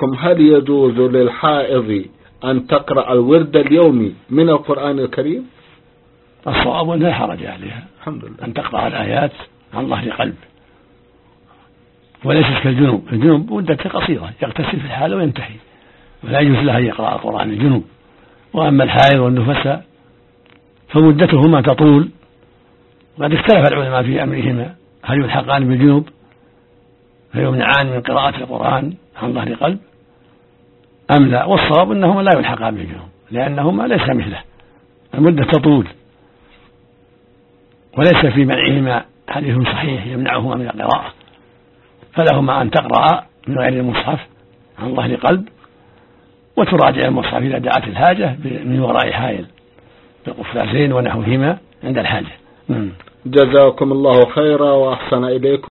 عليكم، هل يجوز للحائض أن تقرأ الورد اليومي من القرآن الكريم؟ الصواب أنه لا حرج عليها الحمد لله أن تقرأ الآيات عن ظهر قلب، وليست كالجنوب. الجنوب مدته قصيرة، يغتسل في الحال وينتهي، ولا يجوز له أن يقرأ القرآن الجنوب. وأما الحائض والنفساء فمدتهما تطول، وقد اختلف العلماء في أمرهما، هل يلحقان بالجنوب فيمنعان من قراءة القرآن عن ظهر قلب أم لا؟ والصواب أنهما لا يلحقان بالجنوب، لأنهما ليس مثله، المدة تطول، وليس في منعهما حديث صحيح يمنعهما من القراءة، فلهما أن تقرأ من غير المصحف عن ظهر قلب، وتراجع المصحف إذا دعت الحاجة من وراء حائل بالقفازين ونحوهما عند الحاجة. جزاكم الله خيرا وأحسن إليكم.